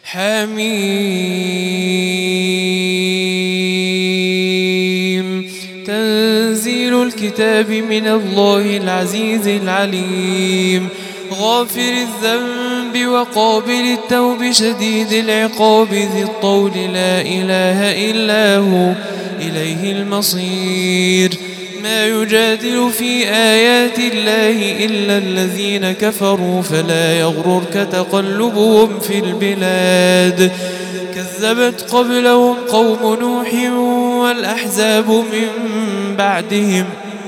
حميم. تنزيل الكتاب من الله العزيز العليم، غافر الذنب وقابل التوب شديد العقاب ذي الطول لا إله إلا هو إليه المصير. ما يجادل في آيات الله إلا الذين كفروا فلا يغررك تقلبهم في البلاد. كذبت قبلهم قوم نوح والأحزاب من بعدهم،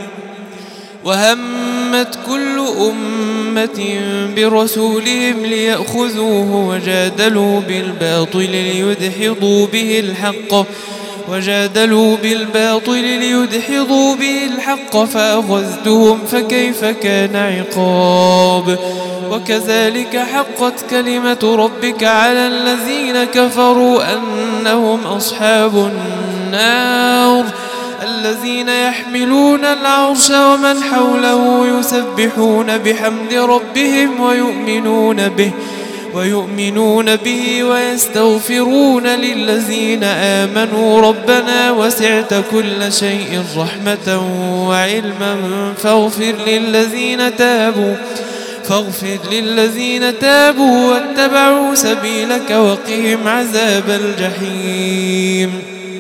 وهمت كل أمة برسولهم ليأخذوه وجادلوا بالباطل ليدحضوا به الحق فأخذتهم فكيف كان عقاب. وكذلك حقت كلمة ربك على الذين كفروا أنهم أصحاب النار، الذين يحملون العرش ومن حوله يسبحون بحمد ربهم ويؤمنون به ويستغفرون للذين آمنوا ربنا وسعت كل شيء رحمة وعلما فاغفر للذين تابوا واتبعوا سبيلك وقهم عذاب الجحيم.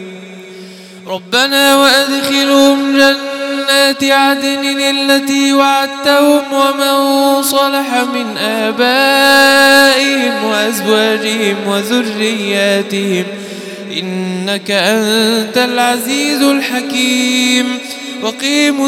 ربنا وأدخلهم جنات عدن التي وعدتهم ومن صلح من آبائهم وأزواجهم وذرياتهم إنك أنت العزيز الحكيم. وقيموا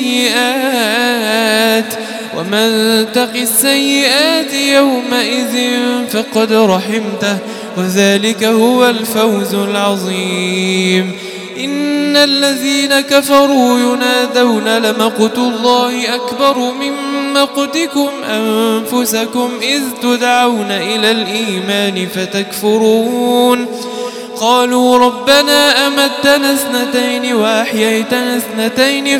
السيئات ومن تق السيئات يومئذ فقد رحمته وذلك هو الفوز العظيم. إن الذين كفروا ينادون لمقت الله أكبر من مقتكم أنفسكم إذ تدعون إلى الإيمان فتكفرون. قالوا ربنا أمتنا اثنتين وأحييتنا اثنتين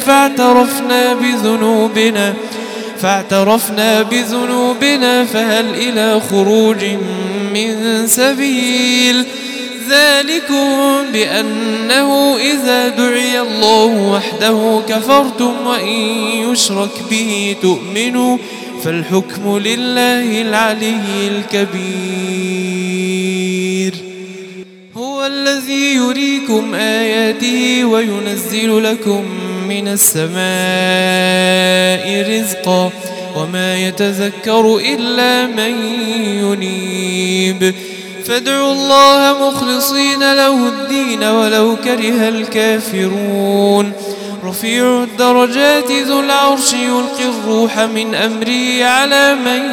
فاعترفنا بذنوبنا فهل إلى خروج من سبيل. ذلكم بأنه إذا دعي الله وحده كفرتم وإن يشرك به تؤمنوا فالحكم لله العلي الكبير. هو الذي يريكم آياته وينزل لكم من السماء رزقا وما يتذكر إلا من ينيب. فادعوا الله مخلصين له الدين ولو كره الكافرون. رفيع الدرجات ذو العرش يلقي الروح من أمره على من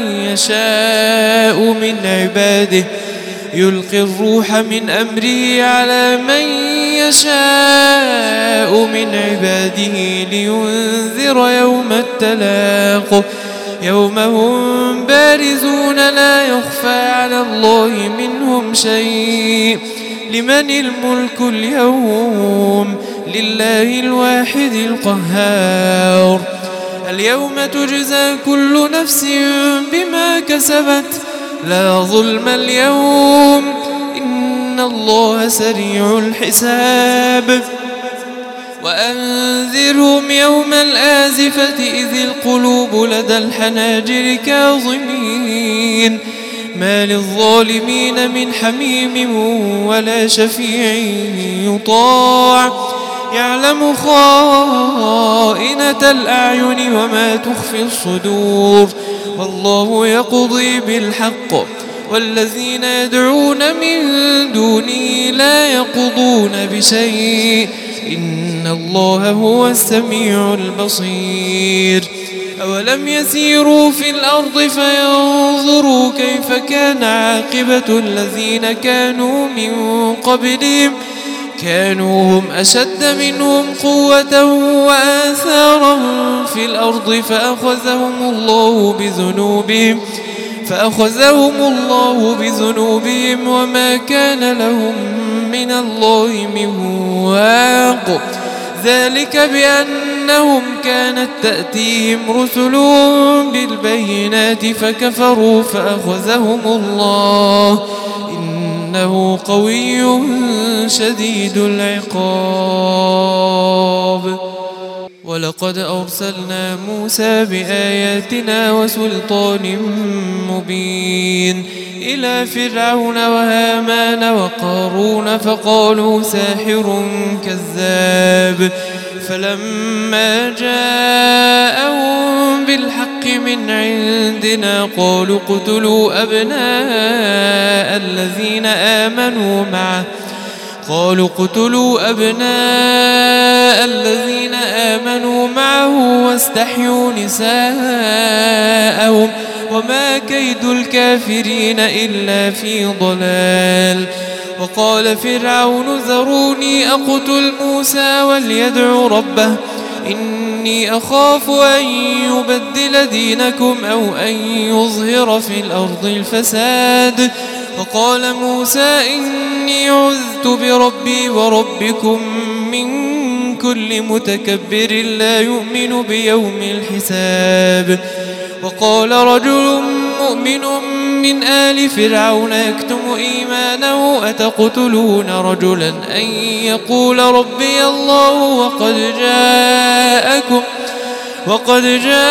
يشاء من عباده لينذر يوم التلاق. يوم هم بارزون لا يخفى على الله منهم شيء. لمن الملك اليوم؟ لله الواحد القهار. اليوم تجزى كل نفس بما كسبت لا ظلم اليوم إن الله سريع الحساب. وأنذرهم يوم الآزفة إذ القلوب لدى الحناجر كاظمين ما للظالمين من حميم ولا شفيع يطاع. يعلم خائنة الأعين وما تخفي الصدور والله يقضي بالحق والذين يدعون من دونه لا يقضون بشيء إن الله هو السميع البصير. أولم يسيروا في الأرض فينظروا كيف كان عاقبة الذين كانوا من قبلهم كانوا هم أشد منهم قوة وآثارا في الأرض فأخذهم الله بذنوبهم وما كان لهم من الله من واق. ذلك بأنهم كانت تأتيهم رسلهم بالبينات فكفروا فأخذهم الله إنه قوي شديد العقاب. ولقد أرسلنا موسى بآياتنا وسلطان مبين إلى فرعون وهامان وقارون فقالوا ساحر كذاب، فلما جاءهم بالحق من عندنا قالوا اقتلوا أبناء الذين آمنوا معه واستحيوا نساءهم وما كيد الكافرين إلا في ضلال. وقال فرعون ذروني أقتل موسى وليدع ربه إني أخاف أن يبدل دينكم أو أن يظهر في الأرض الفساد. وقال موسى إني عذت بربي وربكم من كل متكبر لا يؤمن بيوم الحساب. وقال رجل مؤمن من آل فرعون يكتم إيمانه أتقتلون رجلا أن يقول ربي الله وقد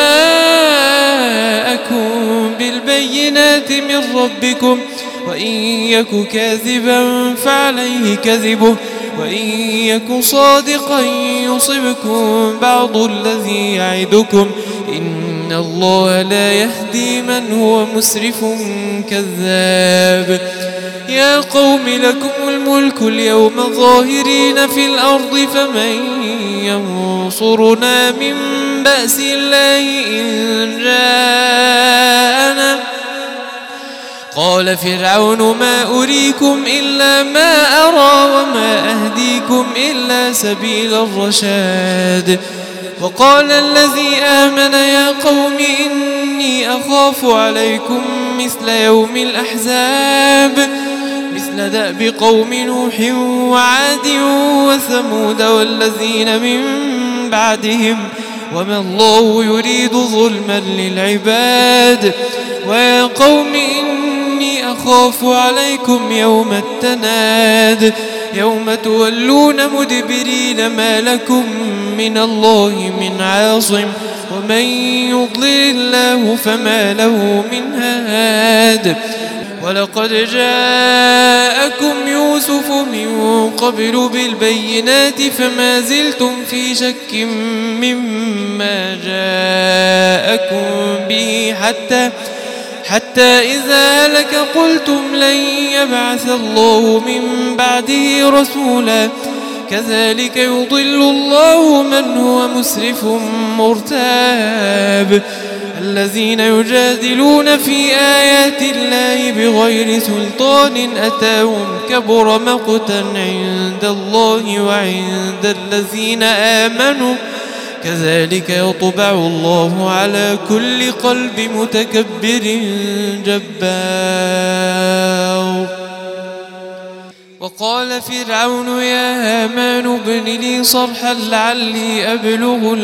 جاءكم بالبينات من ربكم وإن يك كاذبا فعليه كذبه وإن يك صادقا يصبكم بعض الذي يعدكم إن الله لا يهدي من هو مسرف كذاب. يا قوم لكم الملك اليوم ظاهرين في الأرض فمن ينصرنا من بأس الله إن جاءنا. قال فرعون ما أريكم إلا ما أرى وما أهديكم إلا سبيل الرشاد. وقال الذي آمن يا قوم إني أخاف عليكم مثل يوم الأحزاب مثل دأب قوم نوح وعاد وثمود والذين من بعدهم وما الله يريد ظلما للعباد. ويا قوم إني أخاف عليكم يوم التناد يوم تولون مدبرين ما لكم من الله من عاصم ومن يضلل الله فما له من هاد. ولقد جاءكم يوسف من قبل بالبينات فما زلتم في شك مما جاءكم به حتى إذا هلك قلتم لن يبعث الله من بعده رسولا كذلك يضل الله من هو مسرف مرتاب. الذين يجادلون في آيات الله بغير سلطان أتاهم كبر مقتا عند الله وعند الذين آمنوا كذلك يطبع الله على كل قلب متكبر جبار. وقال فرعون يا هامان ابن لي صرحا لعلي أبلغ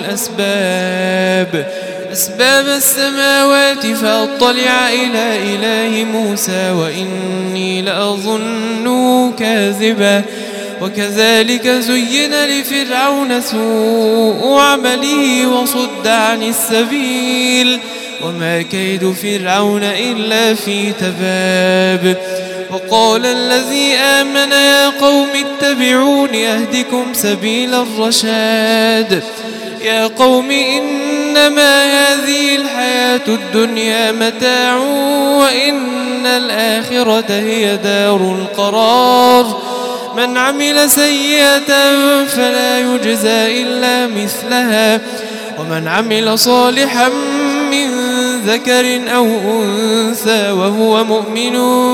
أسباب السماوات فأطلع إلى إله موسى وإني لأظنه كاذبا. وكذلك زين لفرعون سوء عمله وصد عن السبيل وما كيد فرعون إلا في تباب. وقال الذي آمن يا قوم اتبعون أهدكم سبيل الرشاد. يا قوم إنما هذه الحياة الدنيا متاع وإن الآخرة هي دار القرار. من عمل سيئة فلا يجزى إلا مثلها ومن عمل صالحا من ذكر أو أنثى وهو مؤمن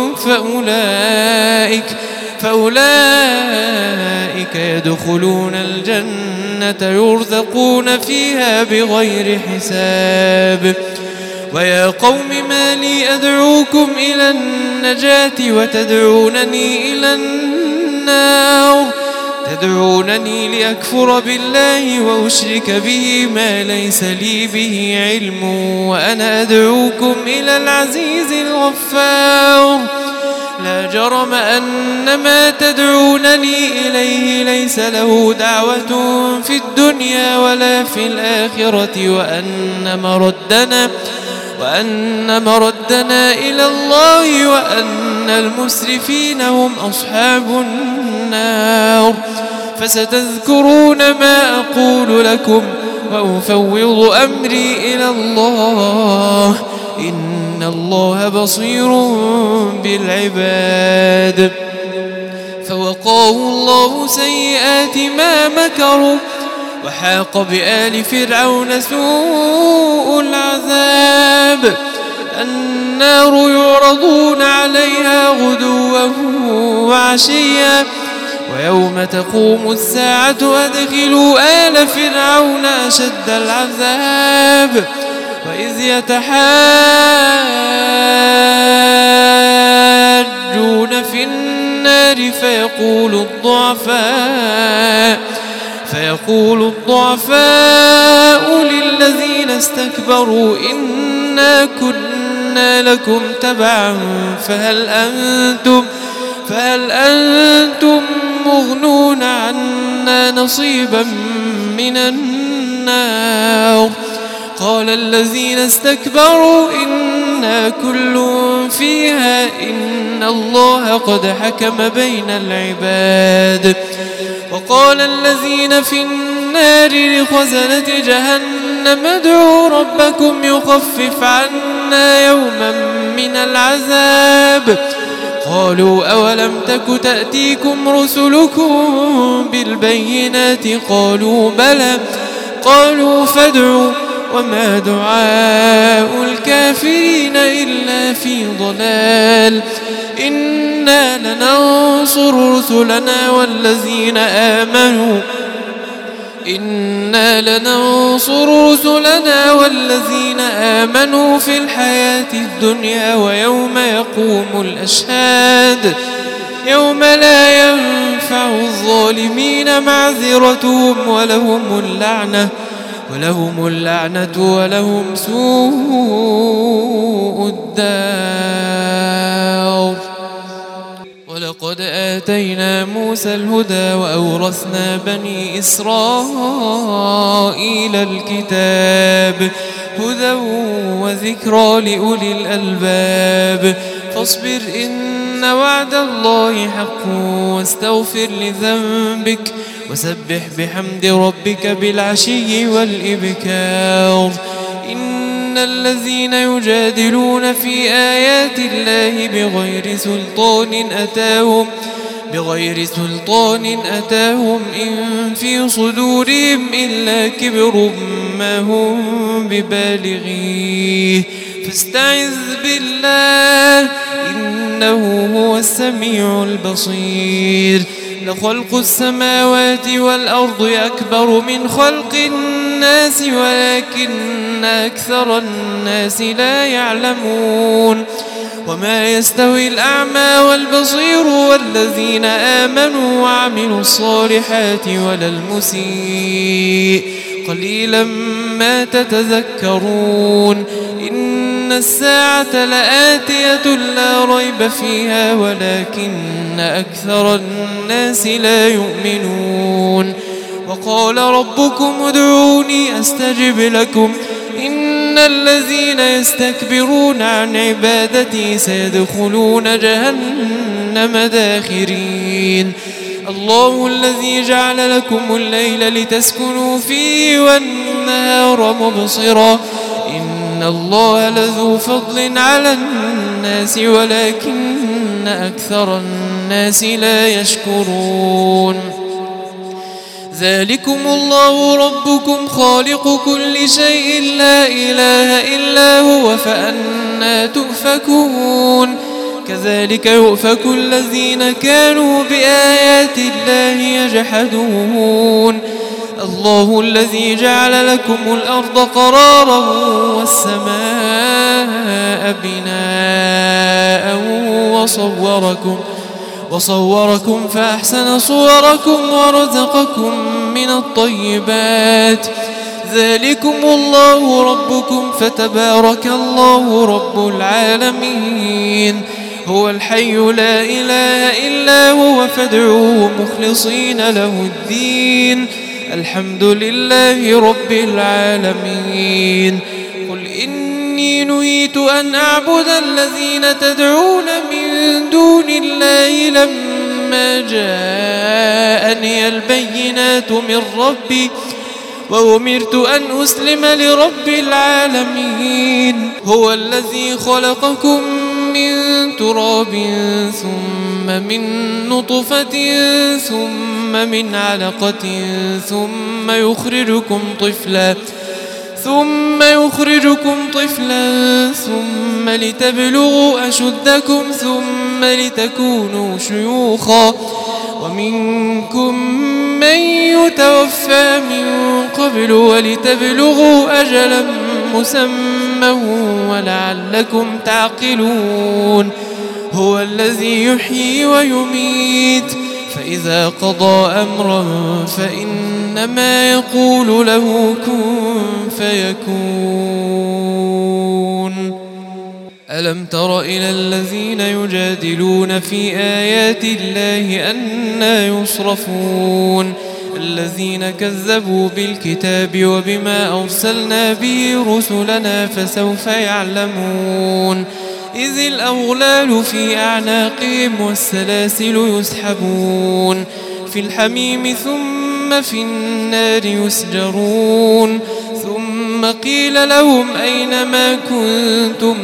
فأولئك يدخلون الجنة يرزقون فيها بغير حساب. ويا قوم ما لي أدعوكم إلى النجاة وتدعونني إلى النار تدعونني لأكفر بالله وأشرك به ما ليس لي به علم وأنا أدعوكم إلى العزيز الغفار. لا جرم أن ما تدعونني إليه ليس له دعوة في الدنيا ولا في الآخرة وأن مردنا إلى الله وأن المسرفين هم أصحاب النار. فستذكرون ما أقول لكم وأفوض أمري إلى الله إن الله بصير بالعباد. فوقاه الله سيئات ما مكروا وحاق بآل فرعون سوء العذاب. النار يعرضون عليها غدوا وعشيا ويوم تقوم الساعة أدخلوا آل فرعون أشد العذاب. وإذ يتحاجون في النار فيقول الضعفاء للذين استكبروا إنا كنا لكم تبعا فهل أنتم مغنون عنا نصيبا من النار. قال الذين استكبروا إنا كل فيها إن الله قد حكم بين العباد. وقال الذين في النار لخزنة جهنم ادعوا ربكم يخفف عنا يوما من العذاب. قالوا أولم تك تأتيكم رسلكم بالبينات قالوا بلى. قالوا فادعوا وما دعاء الكافرين إلا في ضلال. إنا لننصر رسلنا والذين آمنوا في الحياة الدنيا ويوم يقوم الأشهاد. يوم لا ينفع الظالمين معذرتهم ولهم اللعنة ولهم سوء الدار. ولقد آتينا موسى الهدى وأورثنا بني إسرائيل الكتاب هدى وذكرى لأولي الألباب. فاصبر إن وعد الله حق واستغفر لذنبك وسبح بحمد ربك بالعشي والإبكار. إن الذين يجادلون في آيات الله بغير سلطان أتاهم إن في صدورهم إلا كبر ما هم ببالغيه فاستعذ بالله إنه هو السميع البصير. لخلق السماوات والأرض أكبر من خلق الناس ولكن أكثر الناس لا يعلمون. وما يستوي الأعمى والبصير والذين آمنوا وعملوا الصالحات ولا المسيء قليلا ما تتذكرون. إن الساعة لآتية لا ريب فيها ولكن أكثر الناس لا يؤمنون. وقال ربكم ادعوني أستجب لكم إن الذين يستكبرون عن عبادتي سيدخلون جهنم داخرين. الله الذي جعل لكم الليل لتسكنوا فيه والنهار مبصرا إن الله لذو فضل على الناس ولكن أكثر الناس لا يشكرون. ذلكم الله ربكم خالق كل شيء لا إله إلا هو فأنى تؤفكون. كذلك يؤفك الذين كانوا بآيات الله يجحدون. الله الذي جعل لكم الأرض قرارا والسماء بناء وصوركم فأحسن صوركم ورزقكم من الطيبات. ذلكم الله ربكم فتبارك الله رب العالمين. هو الحي لا إله إلا هو فادعوه مخلصين له الدين الحمد لله رب العالمين قل إني نهيت أن أعبد الذين تدعون من دون الله لما جاءني البينات من ربي وأمرت أن أسلم لرب العالمين هو الذي خلقكم من تراب ثم من نطفة ثم من علقة ثم يخرجكم طفلا ثم لتبلغوا أشدكم ثم لتكونوا شيوخا ومنكم من يتوفى من قبل ولتبلغوا أجلا مسمى ولعلكم تعقلون هو الذي يحيي ويميت فإذا قضى أمرا فإنما يقول له كن فيكون ألم تر إلى الذين يجادلون في آيات الله أنى يصرفون الذين كذبوا بالكتاب وبما أرسلنا به رسلنا فسوف يعلمون إذ الأغلال في أعناقهم والسلاسل يسحبون في الحميم ثم في النار يسجرون ثم قيل لهم أين ما كنتم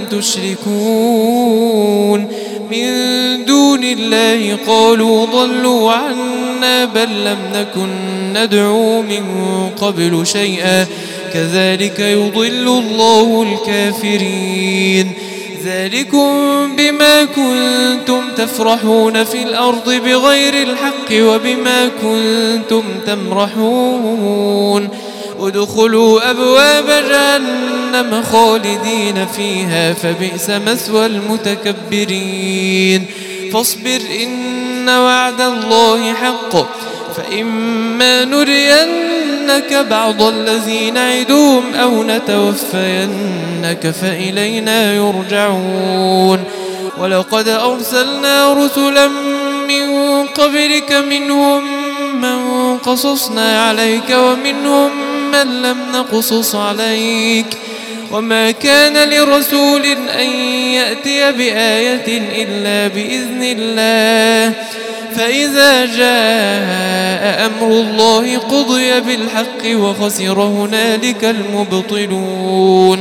تشركون من دون الله قالوا ضلوا عنا بل لم نكن ندعو من قبل شيئا كذلك يضل الله الكافرين ذلكم بما كنتم تفرحون في الأرض بغير الحق وبما كنتم تمرحون ادخلوا أبواب جهنم خالدين فيها فبئس مثوى المتكبرين فاصبر إن وعد الله حق فإما نرينك بعض الذي نعدهم أو نتوفينك فإلينا يرجعون ولقد أرسلنا رسلا من قبلك منهم من قصصنا عليك ومنهم من لم نقصص عليك وما كان لرسول أن يأتي بآية إلا بإذن الله فإذا جاء أمر الله قضي بالحق وخسر هنالك المبطلون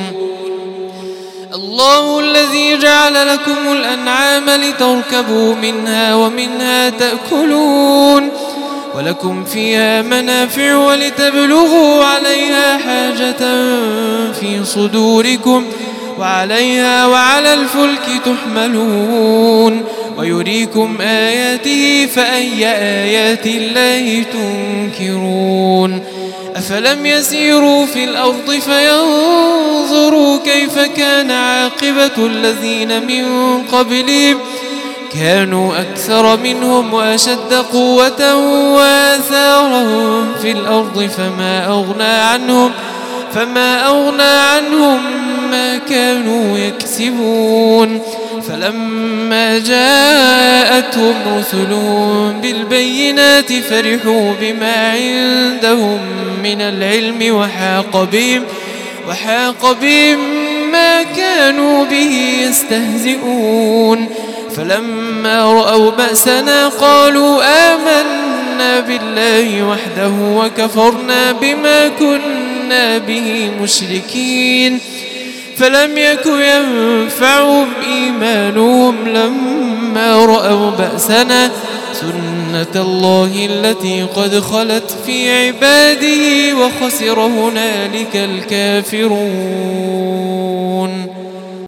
الله الذي جعل لكم الأنعام لتركبوا منها ومنها تأكلون ولكم فيها منافع ولتبلغوا عليها حاجة في صدوركم وعليها وعلى الفلك تحملون ويريكم آياته فأي آيات الله تنكرون أفلم يسيروا في الأرض فينظروا كيف كان عاقبة الذين من قبلهم كانوا أكثر منهم وأشد قوة وآثارا في الأرض فما أغنى عنهم ما كانوا يكسبون فلما جاءتهم رسلهم بالبينات فرحوا بما عندهم من العلم وحاق بهم ما كانوا به يستهزئون فلما رأوا بأسنا قالوا آمنا بالله وحده وكفرنا بما كنا به مشركين فلم يك ينفعهم إيمانهم لما رأوا بأسنا سنة الله التي قد خلت في عباده وخسر هنالك الكافرون